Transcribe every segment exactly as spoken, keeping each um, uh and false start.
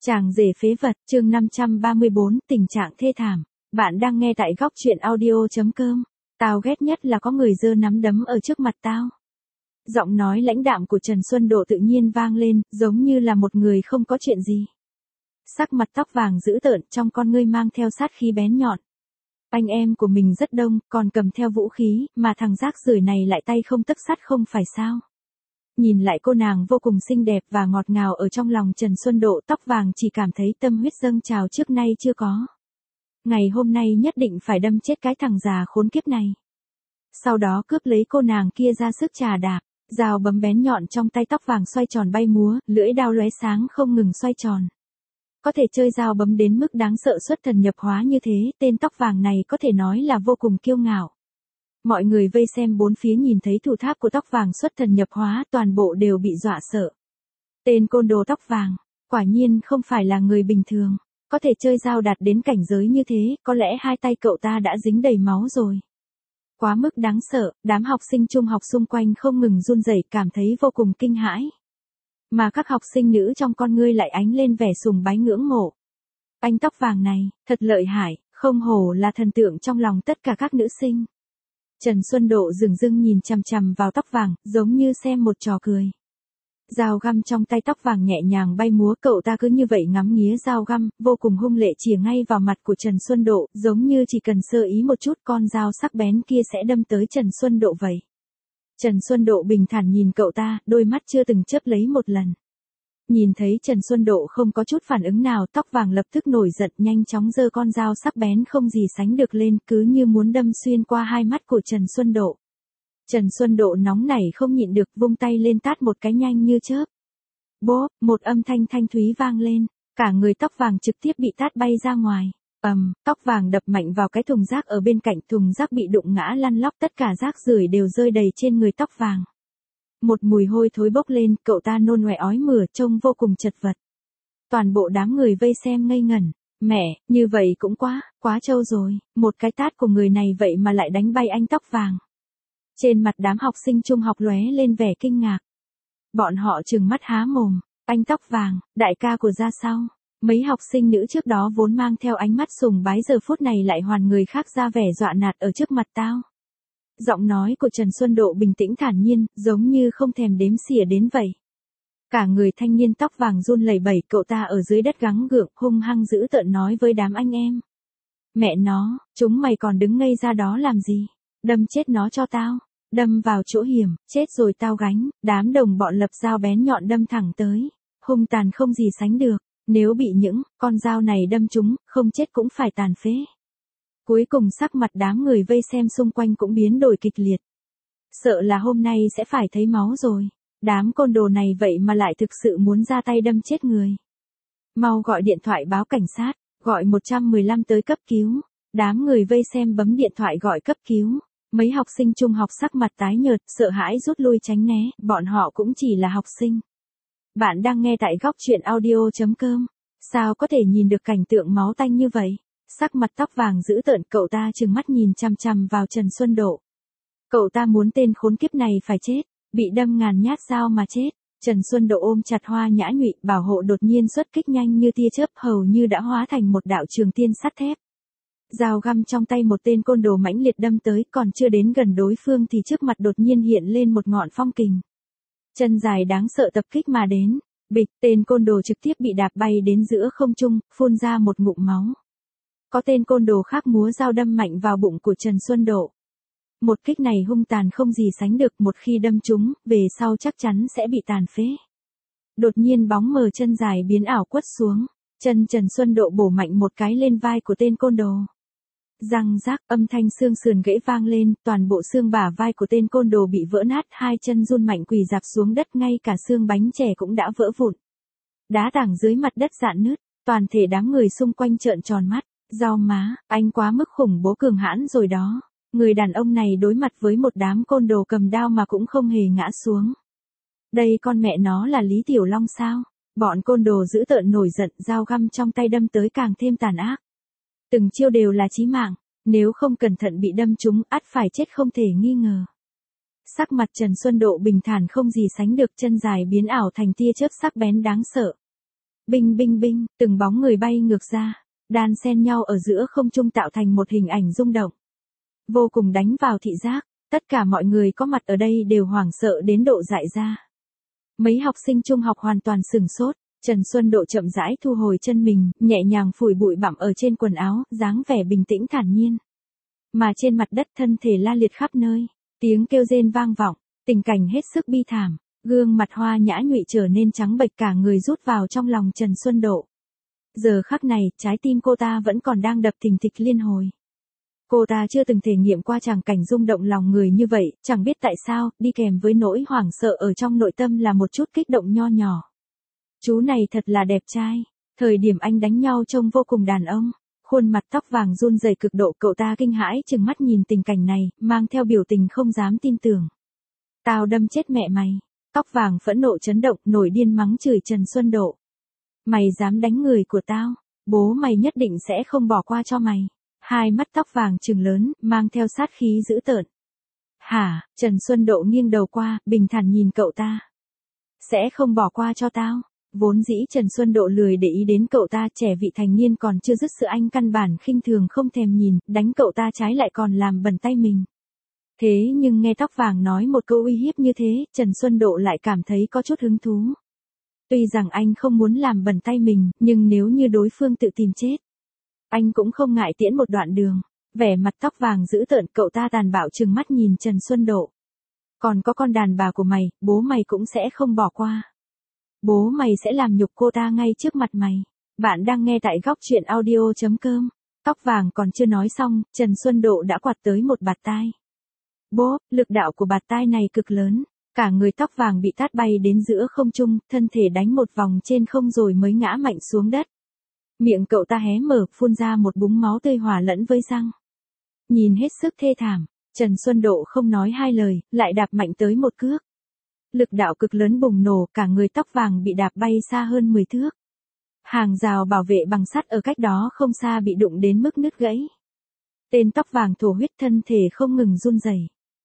Chàng rể phế vật, chương năm trăm ba mươi bốn, tình trạng thê thảm. Bạn đang nghe tại góc truyện audio.com. Tao ghét nhất là có người giơ nắm đấm ở trước mặt tao. Giọng nói lãnh đạm của Trần Xuân Độ tự nhiên vang lên, giống như là một người không có chuyện gì. Sắc mặt tóc vàng dữ tợn, trong con ngươi mang theo sát khí bén nhọn. Anh em của mình rất đông, còn cầm theo vũ khí, mà thằng rác rưởi này lại tay không tấc sắt không phải sao. Nhìn lại cô nàng vô cùng xinh đẹp và ngọt ngào ở trong lòng Trần Xuân Độ, tóc vàng chỉ cảm thấy tâm huyết dâng trào trước nay chưa có. Ngày hôm nay nhất định phải đâm chết cái thằng già khốn kiếp này. Sau đó cướp lấy cô nàng kia ra sức trà đạp, dao bấm bén nhọn trong tay tóc vàng xoay tròn bay múa, lưỡi dao lóe sáng không ngừng xoay tròn. Có thể chơi dao bấm đến mức đáng sợ xuất thần nhập hóa như thế, tên tóc vàng này có thể nói là vô cùng kiêu ngạo. Mọi người vây xem bốn phía nhìn thấy thủ tháp của tóc vàng xuất thần nhập hóa, toàn bộ đều bị dọa sợ. Tên côn đồ tóc vàng, quả nhiên không phải là người bình thường, có thể chơi dao đạt đến cảnh giới như thế, có lẽ hai tay cậu ta đã dính đầy máu rồi. Quá mức đáng sợ, đám học sinh trung học xung quanh không ngừng run rẩy, cảm thấy vô cùng kinh hãi. Mà các học sinh nữ trong con ngươi lại ánh lên vẻ sùng bái ngưỡng mộ. Anh tóc vàng này, thật lợi hại, không hổ là thần tượng trong lòng tất cả các nữ sinh. Trần Xuân Độ dửng dưng nhìn chằm chằm vào tóc vàng, giống như xem một trò cười. Dao găm trong tay tóc vàng nhẹ nhàng bay múa, cậu ta cứ như vậy ngắm nghía dao găm, vô cùng hung lệ chĩa ngay vào mặt của Trần Xuân Độ, giống như chỉ cần sơ ý một chút con dao sắc bén kia sẽ đâm tới Trần Xuân Độ vậy. Trần Xuân Độ bình thản nhìn cậu ta, đôi mắt chưa từng chớp lấy một lần. Nhìn thấy Trần Xuân Độ không có chút phản ứng nào, tóc vàng lập tức nổi giận, nhanh chóng giơ con dao sắc bén không gì sánh được lên, cứ như muốn đâm xuyên qua hai mắt của Trần Xuân Độ. Trần Xuân Độ nóng nảy không nhịn được, vung tay lên tát một cái nhanh như chớp. Bốp, một âm thanh thanh thúy vang lên, cả người tóc vàng trực tiếp bị tát bay ra ngoài. Ầm, tóc vàng đập mạnh vào cái thùng rác ở bên cạnh, thùng rác bị đụng ngã lăn lóc, tất cả rác rưởi đều rơi đầy trên người tóc vàng. Một mùi hôi thối bốc lên, cậu ta nôn ngoẹ ói mửa, trông vô cùng chật vật. Toàn bộ đám người vây xem ngây ngẩn. Mẹ, như vậy cũng quá, quá trâu rồi, một cái tát của người này vậy mà lại đánh bay anh tóc vàng. Trên mặt đám học sinh trung học lóe lên vẻ kinh ngạc. Bọn họ trừng mắt há mồm, anh tóc vàng, đại ca của ra sao? Mấy học sinh nữ trước đó vốn mang theo ánh mắt sùng bái giờ phút này lại hoàn người khác ra vẻ dọa nạt ở trước mặt tao. Giọng nói của Trần Xuân Độ bình tĩnh thản nhiên, giống như không thèm đếm xỉa đến vậy. Cả người thanh niên tóc vàng run lẩy bẩy, cậu ta ở dưới đất gắng gượng, hung hăng dữ tợn nói với đám anh em. Mẹ nó, chúng mày còn đứng ngây ra đó làm gì? Đâm chết nó cho tao, đâm vào chỗ hiểm, chết rồi tao gánh. Đám đồng bọn lập dao bén nhọn đâm thẳng tới, hung tàn không gì sánh được, nếu bị những con dao này đâm trúng, không chết cũng phải tàn phế. Cuối cùng sắc mặt đám người vây xem xung quanh cũng biến đổi kịch liệt. Sợ là hôm nay sẽ phải thấy máu rồi. Đám côn đồ này vậy mà lại thực sự muốn ra tay đâm chết người. Mau gọi điện thoại báo cảnh sát, gọi một một lăm tới cấp cứu. Đám người vây xem bấm điện thoại gọi cấp cứu. Mấy học sinh trung học sắc mặt tái nhợt, sợ hãi rút lui tránh né, bọn họ cũng chỉ là học sinh. Bạn đang nghe tại góc truyện audio.com. Sao có thể nhìn được cảnh tượng máu tanh như vậy? Sắc mặt tóc vàng dữ tợn, cậu ta trừng mắt nhìn chằm chằm vào Trần Xuân Độ. Cậu ta muốn tên khốn kiếp này phải chết, bị đâm ngàn nhát dao mà chết. Trần Xuân Độ ôm chặt Hoa Nhã Nhụy, bảo hộ đột nhiên xuất kích nhanh như tia chớp, hầu như đã hóa thành một đạo trường tiên sắt thép. Dao găm trong tay một tên côn đồ mãnh liệt đâm tới, còn chưa đến gần đối phương thì trước mặt đột nhiên hiện lên một ngọn phong kình. Chân dài đáng sợ tập kích mà đến, bịch, tên côn đồ trực tiếp bị đạp bay đến giữa không trung, phun ra một ngụm máu. Có tên côn đồ khác múa dao đâm mạnh vào bụng của Trần Xuân Độ. Một kích này hung tàn không gì sánh được, một khi đâm trúng, về sau chắc chắn sẽ bị tàn phế. Đột nhiên bóng mờ chân dài biến ảo quất xuống, chân Trần Xuân Độ bổ mạnh một cái lên vai của tên côn đồ. Răng rác, âm thanh xương sườn gãy vang lên, toàn bộ xương bả vai của tên côn đồ bị vỡ nát, hai chân run mạnh quỳ rạp xuống đất, ngay cả xương bánh chè cũng đã vỡ vụn. Đá tảng dưới mặt đất rạn nứt, toàn thể đám người xung quanh trợn tròn mắt. Rau má, anh quá mức khủng bố cường hãn rồi đó. Người đàn ông này đối mặt với một đám côn đồ cầm đao mà cũng không hề ngã xuống. Đây con mẹ nó là Lý Tiểu Long sao? Bọn côn đồ dữ tợn nổi giận, dao găm trong tay đâm tới càng thêm tàn ác. Từng chiêu đều là chí mạng, nếu không cẩn thận bị đâm trúng, ắt phải chết không thể nghi ngờ. Sắc mặt Trần Xuân Độ bình thản không gì sánh được, chân dài biến ảo thành tia chớp sắc bén đáng sợ. Binh binh binh, từng bóng người bay ngược ra, đan xen nhau ở giữa không trung tạo thành một hình ảnh rung động. Vô cùng đánh vào thị giác, tất cả mọi người có mặt ở đây đều hoảng sợ đến độ dại ra. Mấy học sinh trung học hoàn toàn sửng sốt, Trần Xuân Độ chậm rãi thu hồi chân mình, nhẹ nhàng phủi bụi bặm ở trên quần áo, dáng vẻ bình tĩnh thản nhiên. Mà trên mặt đất thân thể la liệt khắp nơi, tiếng kêu rên vang vọng, tình cảnh hết sức bi thảm, gương mặt Hoa Nhã Nhụy trở nên trắng bệch cả người rút vào trong lòng Trần Xuân Độ. Giờ khắc này, trái tim cô ta vẫn còn đang đập thình thịch liên hồi. Cô ta chưa từng thể nghiệm qua tràng cảnh rung động lòng người như vậy, chẳng biết tại sao, đi kèm với nỗi hoảng sợ ở trong nội tâm là một chút kích động nho nhỏ. Chú này thật là đẹp trai, thời điểm anh đánh nhau trông vô cùng đàn ông, khuôn mặt tóc vàng run rẩy cực độ, cậu ta kinh hãi trừng mắt nhìn tình cảnh này, mang theo biểu tình không dám tin tưởng. Tao đâm chết mẹ mày, tóc vàng phẫn nộ chấn động, nổi điên mắng chửi Trần Xuân Độ. Mày dám đánh người của tao, bố mày nhất định sẽ không bỏ qua cho mày. Hai mắt tóc vàng trừng lớn, mang theo sát khí dữ tợn. Hả, Trần Xuân Độ nghiêng đầu qua, bình thản nhìn cậu ta. Sẽ không bỏ qua cho tao. Vốn dĩ Trần Xuân Độ lười để ý đến cậu ta, trẻ vị thành niên còn chưa dứt sự anh căn bản khinh thường không thèm nhìn, đánh cậu ta trái lại còn làm bẩn tay mình. Thế nhưng nghe tóc vàng nói một câu uy hiếp như thế, Trần Xuân Độ lại cảm thấy có chút hứng thú. Tuy rằng anh không muốn làm bẩn tay mình, nhưng nếu như đối phương tự tìm chết, anh cũng không ngại tiễn một đoạn đường. Vẻ mặt tóc vàng dữ tợn, cậu ta tàn bạo trừng mắt nhìn Trần Xuân Độ. Còn có con đàn bà của mày, bố mày cũng sẽ không bỏ qua. Bố mày sẽ làm nhục cô ta ngay trước mặt mày. Bạn đang nghe tại góc truyện audio chấm com. Tóc vàng còn chưa nói xong, Trần Xuân Độ đã quạt tới một bạt tai. Bốp, lực đạo của bạt tai này cực lớn. Cả người tóc vàng bị tát bay đến giữa không trung, thân thể đánh một vòng trên không rồi mới ngã mạnh xuống đất. Miệng cậu ta hé mở, phun ra một búng máu tươi hòa lẫn với răng. Nhìn hết sức thê thảm, Trần Xuân Độ không nói hai lời, lại đạp mạnh tới một cước. Lực đạo cực lớn bùng nổ, cả người tóc vàng bị đạp bay xa hơn mười thước. Hàng rào bảo vệ bằng sắt ở cách đó không xa bị đụng đến mức nứt gãy. Tên tóc vàng thổ huyết, thân thể không ngừng run rẩy.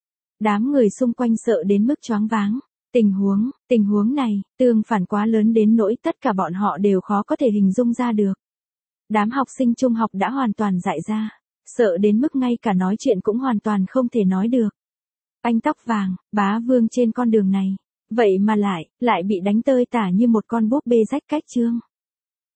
Đám người xung quanh sợ đến mức choáng váng. Tình huống, tình huống này, tương phản quá lớn đến nỗi tất cả bọn họ đều khó có thể hình dung ra được. Đám học sinh trung học đã hoàn toàn dại ra, sợ đến mức ngay cả nói chuyện cũng hoàn toàn không thể nói được. Anh tóc vàng, bá vương trên con đường này, vậy mà lại, lại bị đánh tơi tả như một con búp bê rách cách chương.